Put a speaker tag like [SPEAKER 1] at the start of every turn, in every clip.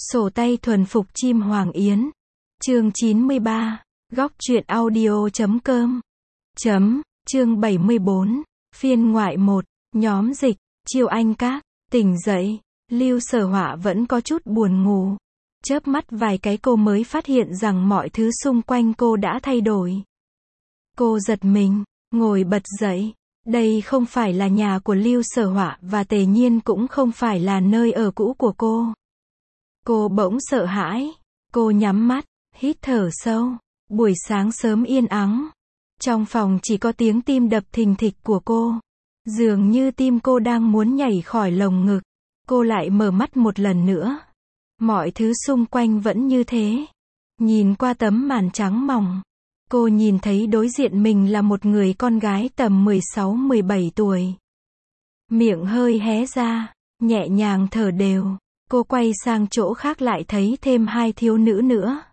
[SPEAKER 1] Sổ tay thuần phục chim Hoàng Yến. Chương 93. Góc truyện audio.com. Chương 74. Phiên ngoại 1. Nhóm dịch. Chiêu Anh Các. Tỉnh dậy. Lưu Sở Họa vẫn có chút buồn ngủ. Chớp mắt vài cái cô mới phát hiện rằng mọi thứ xung quanh cô đã thay đổi. Cô giật mình, ngồi bật dậy. Đây không phải là nhà của Lưu Sở Họa và Tề Nhiên cũng không phải là nơi ở cũ của cô. Cô bỗng sợ hãi. Cô nhắm mắt, hít thở sâu. Buổi sáng sớm yên ắng. Trong phòng chỉ có tiếng tim đập thình thịch của cô. Dường như tim cô đang muốn nhảy khỏi lồng ngực. Cô lại mở mắt một lần nữa. Mọi thứ xung quanh vẫn như thế. Nhìn qua tấm màn trắng mỏng, cô nhìn thấy đối diện mình là một người con gái tầm 16-17 tuổi. Miệng hơi hé ra, nhẹ nhàng thở đều. Cô quay sang chỗ khác lại thấy thêm hai thiếu nữ nữa.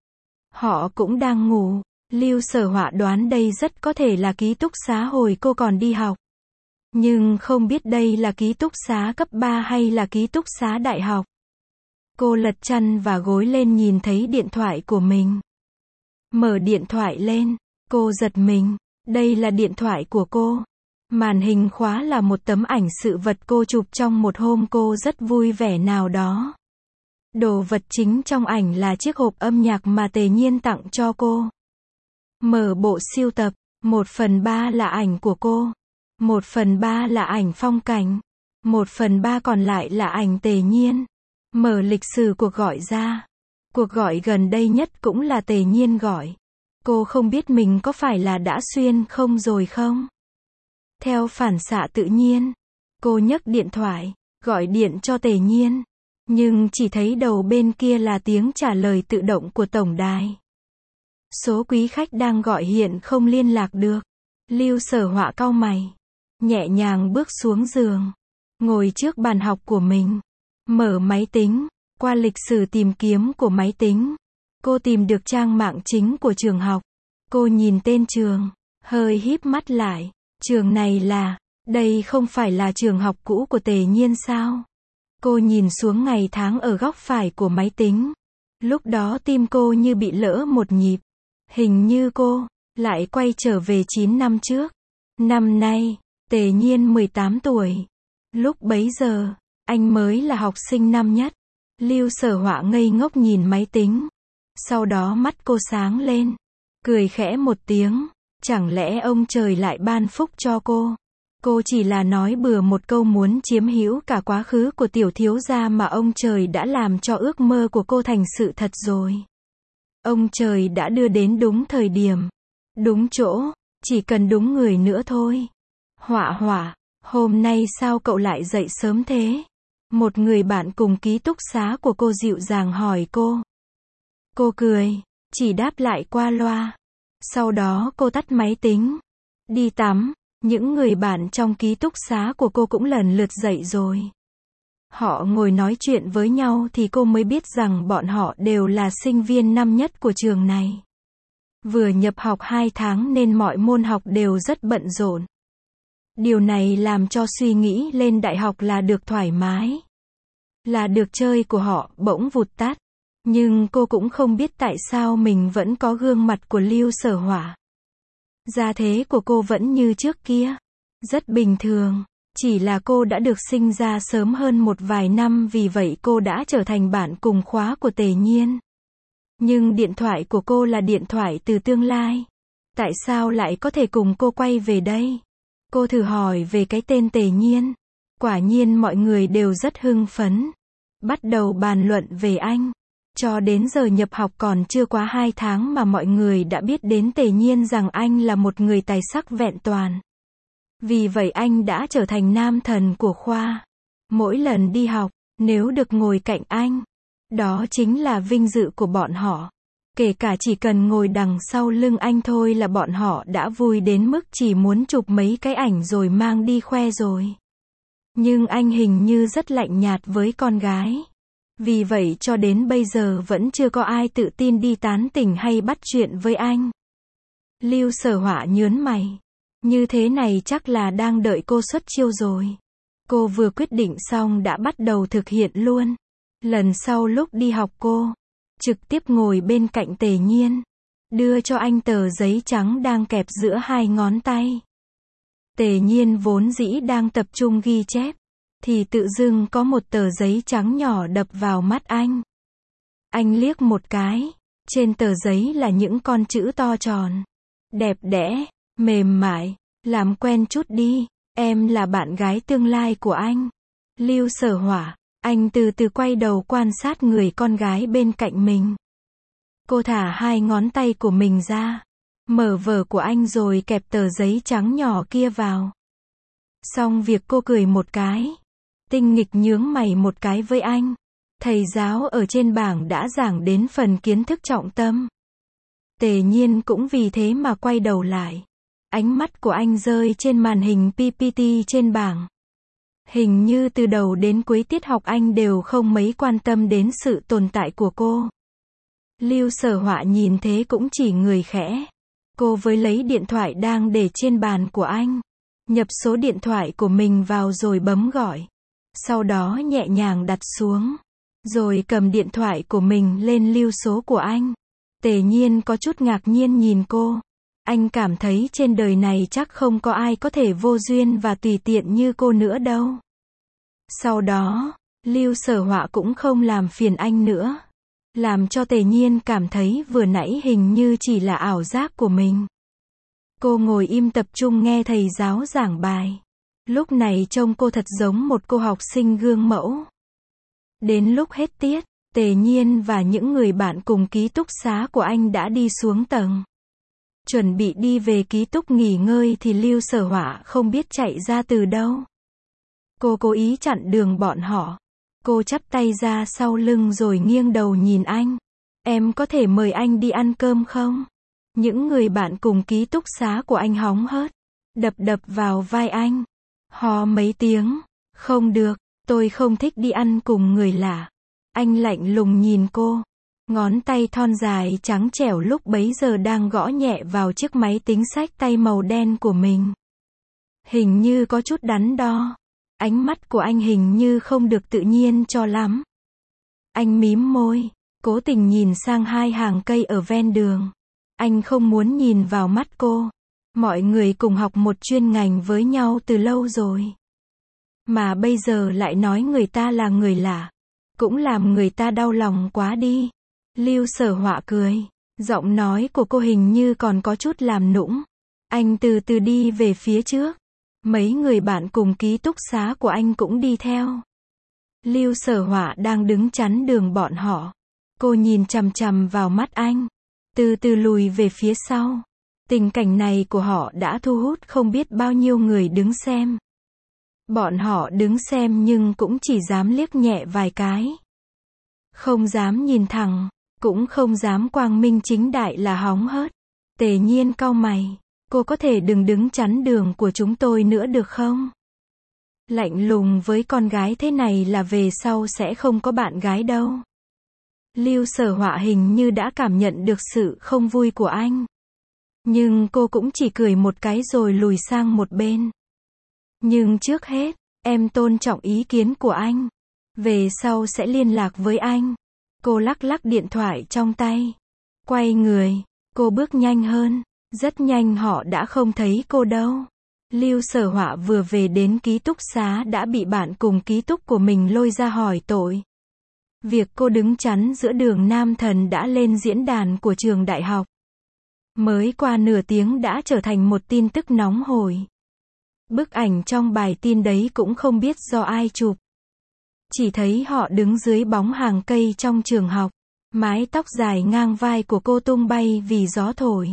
[SPEAKER 1] Họ cũng đang ngủ. Lưu Sở Họa đoán đây rất có thể là ký túc xá hồi cô còn đi học. Nhưng không biết đây là ký túc xá cấp 3 hay là ký túc xá đại học. Cô lật chăn và gối lên nhìn thấy điện thoại của mình. Mở điện thoại lên, cô giật mình. Đây là điện thoại của cô. Màn hình khóa là một tấm ảnh sự vật cô chụp trong một hôm cô rất vui vẻ nào đó. Đồ vật chính trong ảnh là chiếc hộp âm nhạc mà Tề Nhiên tặng cho cô. Mở bộ sưu tập, 1/3 là ảnh của cô. 1/3 là ảnh phong cảnh. 1/3 còn lại là ảnh Tề Nhiên. Mở lịch sử cuộc gọi ra. Cuộc gọi gần đây nhất cũng là Tề Nhiên gọi. Cô không biết mình có phải là đã xuyên không rồi không? Theo phản xạ tự nhiên, cô nhấc điện thoại, gọi điện cho Tề Nhiên. Nhưng chỉ thấy đầu bên kia là tiếng trả lời tự động của tổng đài. Số quý khách đang gọi hiện không liên lạc được. Lưu Sở Họa cau mày, nhẹ nhàng bước xuống giường, ngồi trước bàn học của mình. Mở máy tính, qua lịch sử tìm kiếm của máy tính. Cô tìm được trang mạng chính của trường học. Cô nhìn tên trường, hơi híp mắt lại. Trường này là, đây không phải là trường học cũ của Tề Nhiên sao? Cô nhìn xuống ngày tháng ở góc phải của máy tính. Lúc đó tim cô như bị lỡ một nhịp. Hình như cô lại quay trở về 9 năm trước. Năm nay, Tề Nhiên 18 tuổi. Lúc bấy giờ, anh mới là học sinh năm nhất. Lưu Sở Họa ngây ngốc nhìn máy tính. Sau đó mắt cô sáng lên. Cười khẽ một tiếng. Chẳng lẽ ông trời lại ban phúc cho cô? Cô chỉ là nói bừa một câu muốn chiếm hữu cả quá khứ của tiểu thiếu gia mà ông trời đã làm cho ước mơ của cô thành sự thật rồi. Ông trời đã đưa đến đúng thời điểm, đúng chỗ, chỉ cần đúng người nữa thôi. Họa Họa, hôm nay sao cậu lại dậy sớm thế? Một người bạn cùng ký túc xá của cô dịu dàng hỏi cô. Cô cười, chỉ đáp lại qua loa. Sau đó cô tắt máy tính, đi tắm. Những người bạn trong ký túc xá của cô cũng lần lượt dậy rồi. Họ ngồi nói chuyện với nhau thì cô mới biết rằng bọn họ đều là sinh viên năm nhất của trường này. Vừa nhập học 2 tháng nên mọi môn học đều rất bận rộn. Điều này làm cho suy nghĩ lên đại học là được thoải mái, là được chơi của họ bỗng vụt tắt. Nhưng cô cũng không biết tại sao mình vẫn có gương mặt của Lưu Sở Họa. Gia thế của cô vẫn như trước kia, rất bình thường, chỉ là cô đã được sinh ra sớm hơn một vài năm vì vậy cô đã trở thành bạn cùng khóa của Tề Nhiên. Nhưng điện thoại của cô là điện thoại từ tương lai. Tại sao lại có thể cùng cô quay về đây? Cô thử hỏi về cái tên Tề Nhiên. Quả nhiên mọi người đều rất hưng phấn. Bắt đầu bàn luận về anh. Cho đến giờ nhập học còn chưa quá 2 tháng mà mọi người đã biết đến Tề Nhiên rằng anh là một người tài sắc vẹn toàn. Vì vậy anh đã trở thành nam thần của khoa. Mỗi lần đi học, nếu được ngồi cạnh anh, đó chính là vinh dự của bọn họ. Kể cả chỉ cần ngồi đằng sau lưng anh thôi là bọn họ đã vui đến mức chỉ muốn chụp mấy cái ảnh rồi mang đi khoe rồi. Nhưng anh hình như rất lạnh nhạt với con gái. Vì vậy cho đến bây giờ vẫn chưa có ai tự tin đi tán tỉnh hay bắt chuyện với anh. Lưu Sở Họa nhớn mày. Như thế này chắc là đang đợi cô xuất chiêu rồi. Cô vừa quyết định xong đã bắt đầu thực hiện luôn. Lần sau lúc đi học cô trực tiếp ngồi bên cạnh Tề Nhiên, đưa cho anh tờ giấy trắng đang kẹp giữa hai ngón tay. Tề Nhiên vốn dĩ đang tập trung ghi chép, thì tự dưng có một tờ giấy trắng nhỏ đập vào mắt anh. Anh liếc một cái, trên tờ giấy là những con chữ to tròn, đẹp đẽ, mềm mại, làm quen chút đi, em là bạn gái tương lai của anh. Lưu Sở Hỏa, anh từ từ quay đầu quan sát người con gái bên cạnh mình. Cô thả hai ngón tay của mình ra, mở vở của anh rồi kẹp tờ giấy trắng nhỏ kia vào. Xong việc cô cười một cái, tinh nghịch nhướng mày một cái với anh. Thầy giáo ở trên bảng đã giảng đến phần kiến thức trọng tâm. Tề Nhiên cũng vì thế mà quay đầu lại. Ánh mắt của anh rơi trên màn hình PPT trên bảng. Hình như từ đầu đến cuối tiết học anh đều không mấy quan tâm đến sự tồn tại của cô. Lưu Sở Họa nhìn thế cũng chỉ người khẽ. Cô với lấy điện thoại đang để trên bàn của anh, nhập số điện thoại của mình vào rồi bấm gọi. Sau đó nhẹ nhàng đặt xuống, rồi cầm điện thoại của mình lên lưu số của anh. Tề Nhiên có chút ngạc nhiên nhìn cô. Anh cảm thấy trên đời này chắc không có ai có thể vô duyên và tùy tiện như cô nữa đâu. Sau đó, Lưu Sở Họa cũng không làm phiền anh nữa, làm cho Tề Nhiên cảm thấy vừa nãy hình như chỉ là ảo giác của mình. Cô ngồi im tập trung nghe thầy giáo giảng bài. Lúc này trông cô thật giống một cô học sinh gương mẫu. Đến lúc hết tiết, Tề Nhiên và những người bạn cùng ký túc xá của anh đã đi xuống tầng. Chuẩn bị đi về ký túc nghỉ ngơi thì Lưu Sở Họa không biết chạy ra từ đâu. Cô cố ý chặn đường bọn họ. Cô chắp tay ra sau lưng rồi nghiêng đầu nhìn anh. Em có thể mời anh đi ăn cơm không? Những người bạn cùng ký túc xá của anh hóng hớt, đập đập vào vai anh. Hò mấy tiếng. Không được, tôi không thích đi ăn cùng người lạ. Anh lạnh lùng nhìn cô. Ngón tay thon dài trắng trẻo lúc bấy giờ đang gõ nhẹ vào chiếc máy tính xách tay màu đen của mình. Hình như có chút đắn đo. Ánh mắt của anh hình như không được tự nhiên cho lắm. Anh mím môi, cố tình nhìn sang hai hàng cây ở ven đường. Anh không muốn nhìn vào mắt cô. Mọi người cùng học một chuyên ngành với nhau từ lâu rồi. Mà bây giờ lại nói người ta là người lạ. Cũng làm người ta đau lòng quá đi. Lưu Sở Họa cười. Giọng nói của cô hình như còn có chút làm nũng. Anh từ từ đi về phía trước. Mấy người bạn cùng ký túc xá của anh cũng đi theo. Lưu Sở Họa đang đứng chắn đường bọn họ. Cô nhìn chằm chằm vào mắt anh, từ từ lùi về phía sau. Tình cảnh này của họ đã thu hút không biết bao nhiêu người đứng xem. Bọn họ đứng xem nhưng cũng chỉ dám liếc nhẹ vài cái. Không dám nhìn thẳng, cũng không dám quang minh chính đại là hóng hớt. Tề Nhiên cau mày. Cô có thể đừng đứng chắn đường của chúng tôi nữa được không? Lạnh lùng với con gái thế này là về sau sẽ không có bạn gái đâu. Lưu Sở Họa hình như đã cảm nhận được sự không vui của anh. Nhưng cô cũng chỉ cười một cái rồi lùi sang một bên. Nhưng trước hết, em tôn trọng ý kiến của anh. Về sau sẽ liên lạc với anh. Cô lắc lắc điện thoại trong tay. Quay người, cô bước nhanh hơn. Rất nhanh họ đã không thấy cô đâu. Lưu Sở Họa vừa về đến ký túc xá đã bị bạn cùng ký túc của mình lôi ra hỏi tội. Việc cô đứng chắn giữa đường Nam Thần đã lên diễn đàn của trường đại học. Mới qua nửa tiếng đã trở thành một tin tức nóng hổi. Bức ảnh trong bài tin đấy cũng không biết do ai chụp. Chỉ thấy họ đứng dưới bóng hàng cây trong trường học. Mái tóc dài ngang vai của cô tung bay vì gió thổi.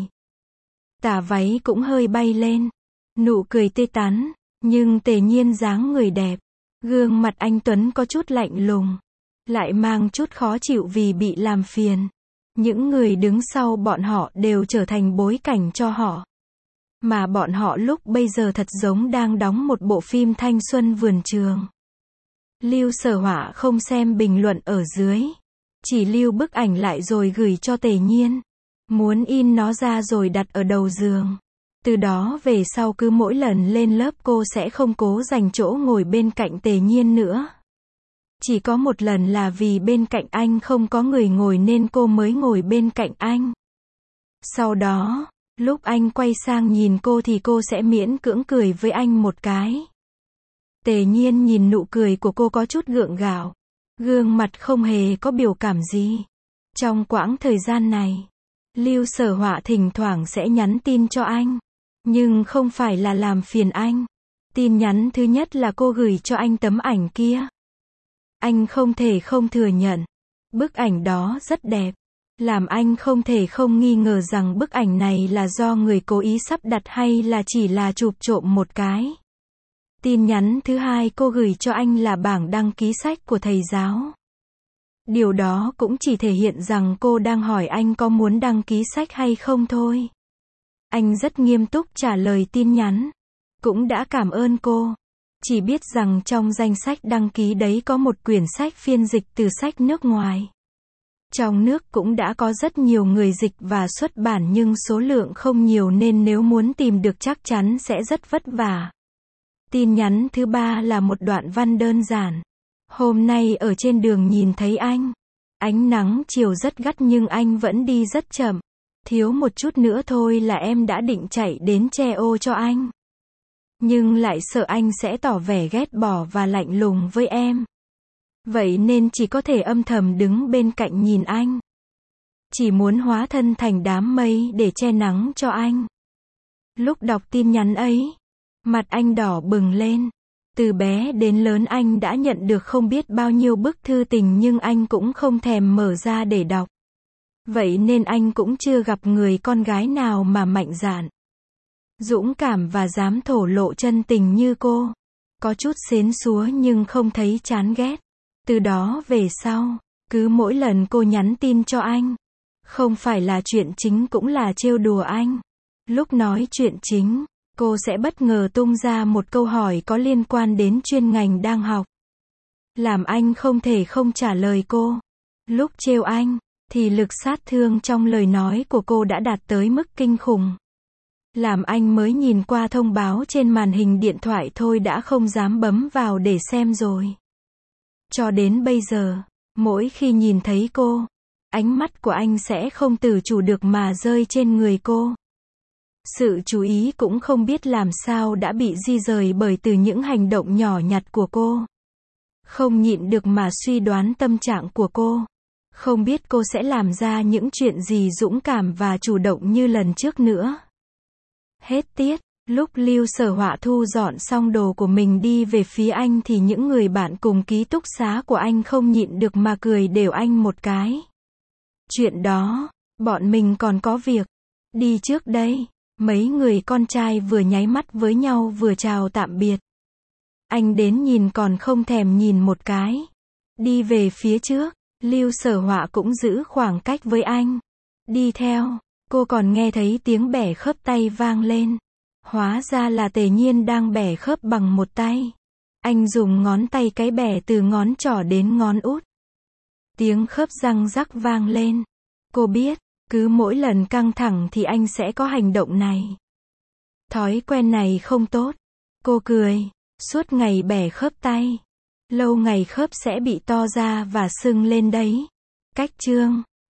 [SPEAKER 1] Tà váy cũng hơi bay lên. Nụ cười tươi tắn, nhưng Tề Nhiên dáng người đẹp. Gương mặt anh tuấn có chút lạnh lùng. Lại mang chút khó chịu vì bị làm phiền. Những người đứng sau bọn họ đều trở thành bối cảnh cho họ. Mà bọn họ lúc bây giờ thật giống đang đóng một bộ phim thanh xuân vườn trường. Lưu Sở Họa không xem bình luận ở dưới. Chỉ lưu bức ảnh lại rồi gửi cho Tề Nhiên. Muốn in nó ra rồi đặt ở đầu giường. Từ đó về sau cứ mỗi lần lên lớp cô sẽ không cố dành chỗ ngồi bên cạnh Tề Nhiên nữa. Chỉ có một lần là vì bên cạnh anh không có người ngồi nên cô mới ngồi bên cạnh anh. Sau đó, lúc anh quay sang nhìn cô thì cô sẽ miễn cưỡng cười với anh một cái. Tề Nhiên nhìn nụ cười của cô có chút gượng gạo. Gương mặt không hề có biểu cảm gì. Trong quãng thời gian này, Lưu Sở Họa thỉnh thoảng sẽ nhắn tin cho anh. Nhưng không phải là làm phiền anh. Tin nhắn thứ nhất là cô gửi cho anh tấm ảnh kia. Anh không thể không thừa nhận. Bức ảnh đó rất đẹp. Làm anh không thể không nghi ngờ rằng bức ảnh này là do người cố ý sắp đặt hay là chỉ là chụp trộm một cái. Tin nhắn thứ hai cô gửi cho anh là bảng đăng ký sách của thầy giáo. Điều đó cũng chỉ thể hiện rằng cô đang hỏi anh có muốn đăng ký sách hay không thôi. Anh rất nghiêm túc trả lời tin nhắn. Cũng đã cảm ơn cô. Chỉ biết rằng trong danh sách đăng ký đấy có một quyển sách phiên dịch từ sách nước ngoài. Trong nước cũng đã có rất nhiều người dịch và xuất bản nhưng số lượng không nhiều nên nếu muốn tìm được chắc chắn sẽ rất vất vả. Tin nhắn thứ ba là một đoạn văn đơn giản. Hôm nay ở trên đường nhìn thấy anh. Ánh nắng chiều rất gắt nhưng anh vẫn đi rất chậm. Thiếu một chút nữa thôi là em đã định chạy đến che ô cho anh. Nhưng lại sợ anh sẽ tỏ vẻ ghét bỏ và lạnh lùng với em. Vậy nên chỉ có thể âm thầm đứng bên cạnh nhìn anh. Chỉ muốn hóa thân thành đám mây để che nắng cho anh. Lúc đọc tin nhắn ấy, mặt anh đỏ bừng lên. Từ bé đến lớn anh đã nhận được không biết bao nhiêu bức thư tình nhưng anh cũng không thèm mở ra để đọc. Vậy nên anh cũng chưa gặp người con gái nào mà mạnh dạn, dũng cảm và dám thổ lộ chân tình như cô. Có chút xến xúa nhưng không thấy chán ghét. Từ đó về sau, cứ mỗi lần cô nhắn tin cho anh, không phải là chuyện chính cũng là trêu đùa anh. Lúc nói chuyện chính, cô sẽ bất ngờ tung ra một câu hỏi có liên quan đến chuyên ngành đang học. Làm anh không thể không trả lời cô. Lúc trêu anh, thì lực sát thương trong lời nói của cô đã đạt tới mức kinh khủng. Làm anh mới nhìn qua thông báo trên màn hình điện thoại thôi đã không dám bấm vào để xem rồi. Cho đến bây giờ, mỗi khi nhìn thấy cô, ánh mắt của anh sẽ không tự chủ được mà rơi trên người cô. Sự chú ý cũng không biết làm sao đã bị di rời bởi từ những hành động nhỏ nhặt của cô. Không nhịn được mà suy đoán tâm trạng của cô. Không biết cô sẽ làm ra những chuyện gì dũng cảm và chủ động như lần trước nữa. Hết tiết, lúc Lưu Sở Họa thu dọn xong đồ của mình đi về phía anh thì những người bạn cùng ký túc xá của anh không nhịn được mà cười đều anh một cái. Chuyện đó, bọn mình còn có việc. Đi trước đây. Mấy người con trai vừa nháy mắt với nhau vừa chào tạm biệt. Anh đến nhìn còn không thèm nhìn một cái. Đi về phía trước, Lưu Sở Họa cũng giữ khoảng cách với anh. Đi theo, cô còn nghe thấy tiếng bẻ khớp tay vang lên. Hóa ra là Tề Nhiên đang bẻ khớp bằng một tay. Anh dùng ngón tay cái bẻ từ ngón trỏ đến ngón út. Tiếng khớp răng rắc vang lên. Cô biết, cứ mỗi lần căng thẳng thì anh sẽ có hành động này. Thói quen này không tốt. Cô cười. Suốt ngày bẻ khớp tay, lâu ngày khớp sẽ bị to ra và sưng lên đấy. Cách chương